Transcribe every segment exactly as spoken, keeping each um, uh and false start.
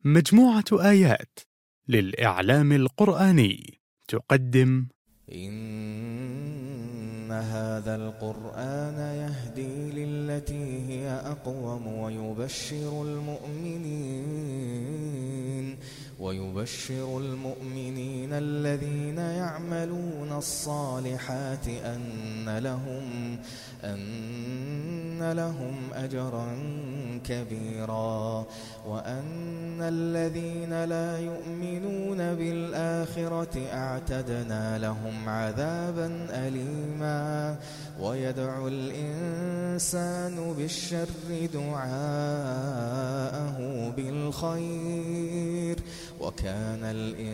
مجموعة آيات للإعلام القرآني تقدم إن هذا القرآن يهدي للتي هي أقوم ويبشر المؤمنين ويبشر المؤمنين الذين يعملون الصالحات أن لهم أن لهم أجرا كبيرا وأن الذين لا يؤمنون بالآخرة أعتدنا لهم عذابا أليما ويدعو الإنسان بالشر دعاءه بالخير وكان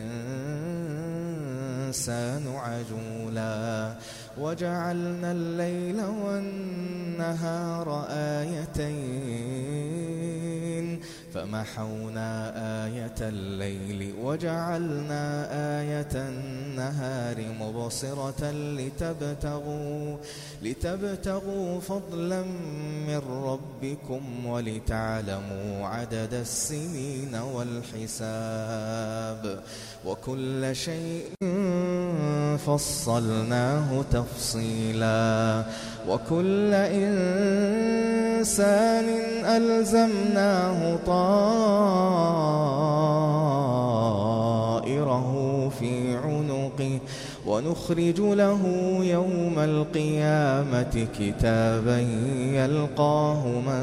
الإنسان عجولا وجعلنا الليل والنهار آيتين فمحونا آية الليل وجعلنا آية النهار مبصرة لتبتغوا, لتبتغوا فضلا من ربكم ولتعلموا عدد السنين والحساب وكل شيء فصلناه تفصيلا وكل إنسان ألزمناه طائره في عنقه ونخرج له يوم القيامة كتابا يلقاه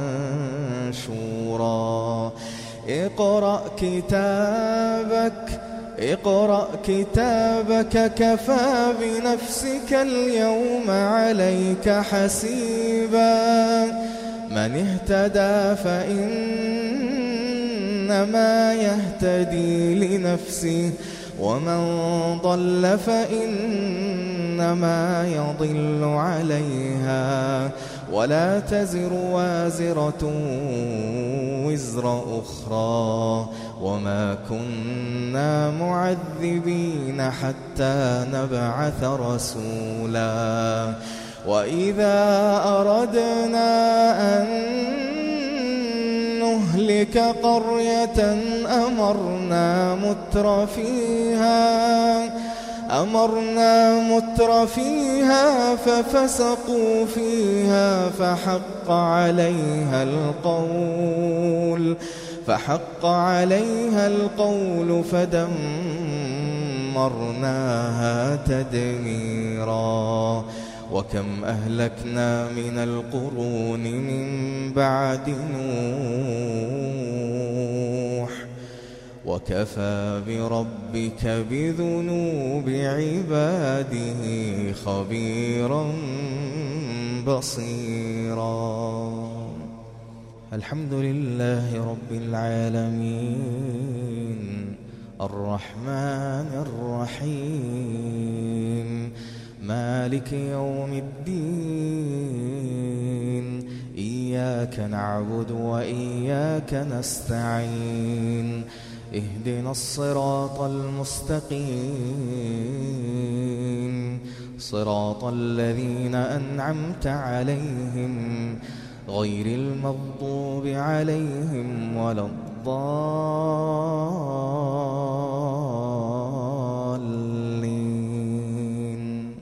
منشورا اقرأ كتابك اقرأ كتابك كفى بنفسك اليوم عليك حسيبا من اهتدى فإنما يهتدي لنفسه ومن ضل فإنما يضل عليها ولا تزر وازرة وزر أخرى وما كنا معذبين حتى نبعث رسولا وإذا أردنا أن نهلك قرية أمرنا متر فيها أمرنا متر فيها ففسقوا فيها فحق عليها القول فحق عليها القول فدمرناها تدميرا وكم أهلكنا من القرون من بعد نوح وكفى بربك بذنوب عباده خبيرا بصيرا الحمد لله رب العالمين الرحمن الرحيم مالك يوم الدين إياك نعبد وإياك نستعين اهدنا الصراط المستقيم صراط الذين أنعمت عليهم غير المغضوب عليهم ولا الضالين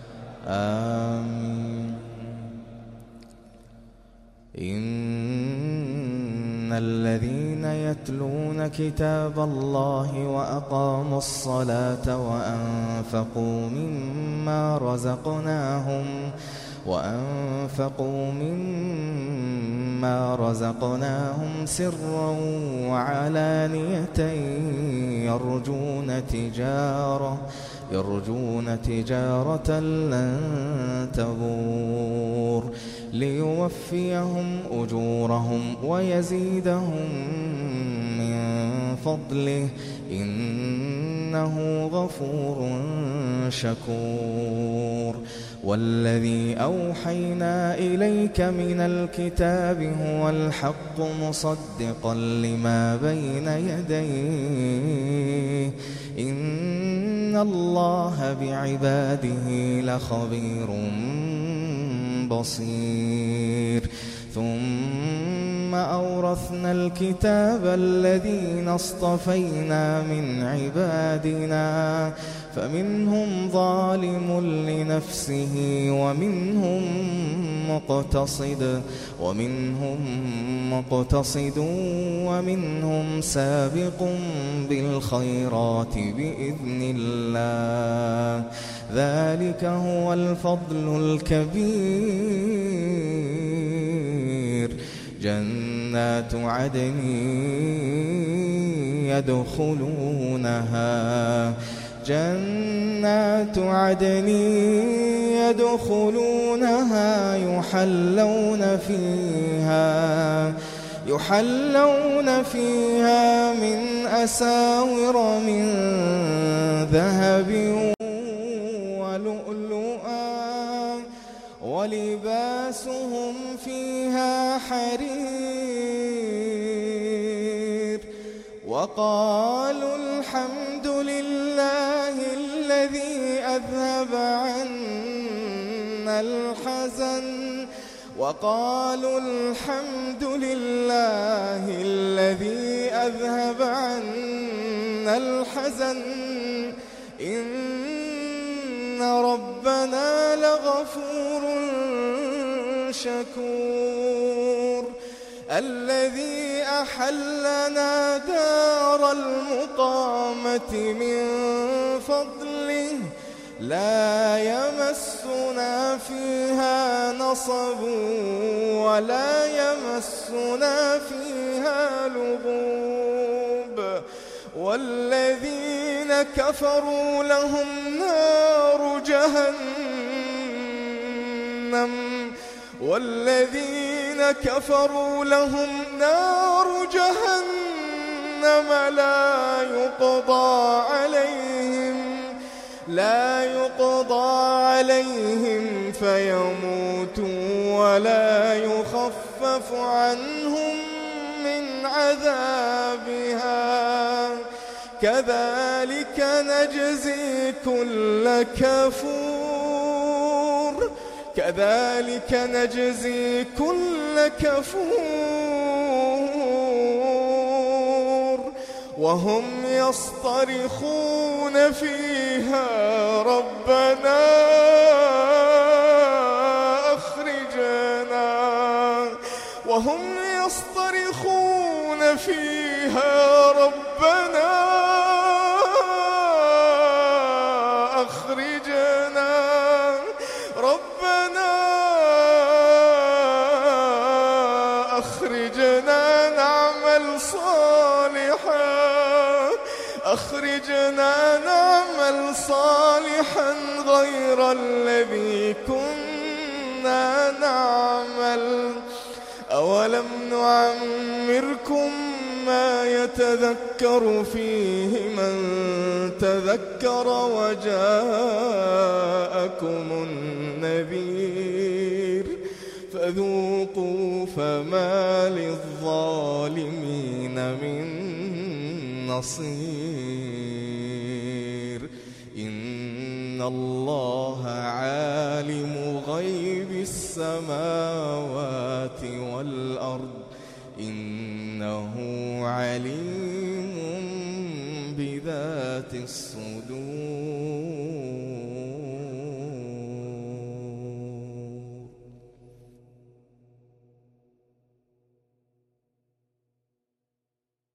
آمين إن الذين يتلون كتاب الله وأقاموا الصلاة وأنفقوا مما رزقناهم وأنفقوا مما رزقناهم سرا وعلانية يرجون تجارة يرجون تجارة لن تبور ليوفيهم أجورهم ويزيدهم من فضله إنه غفور شكور والذي أوحينا إليك من الكتاب هو الحق مصدقا لما بين يديه إن الله بعباده لخبير بصير ثم ثم أورثنا الكتاب الذين اصطفينا من عبادنا فمنهم ظالم لنفسه ومنهم مقتصد ومنهم مقتصد ومنهم سابق بالخيرات بإذن الله ذلك هو الفضل الكبير جنات عدن يدخلونها جنات عدن يدخلونها يحلون فيها يحلون فيها من أساور من ذهب ولؤلؤا ولباسهم فيها حرير وقالوا الحمد لله الذي أذهب عنا الحزن وقالوا الحمد لله الذي أذهب عنا الحزن إن ربنا لغفور شكور الذي أحلنا دار المقامة من فضله لا يمسنا فيها نصب ولا يمسنا فيها لغوب والذين كفروا لهم نار جهنم والذين كفروا لهم نار جهنم لا يقضى عليهم لا يقضى عليهم فيموتوا ولا يخفف عنهم من عذابها كذلك نجزي كل كفور كذلك نجزي كل كفور وهم يصطرخون فيها ربنا أخرجنا وهم يصطرخون فيها ربنا أخرجنا ربنا أخرجنا نعمل صالحا أخرجنا نعمل صالحا غير الذي كنا نعمل أولم نعمركم ما يتذكر فيه من تذكر وجاءكم النذير فذوقوا فما للظالمين من نصير إن الله عالم غيب السماوات والأرض إنه عليم بذات الصدور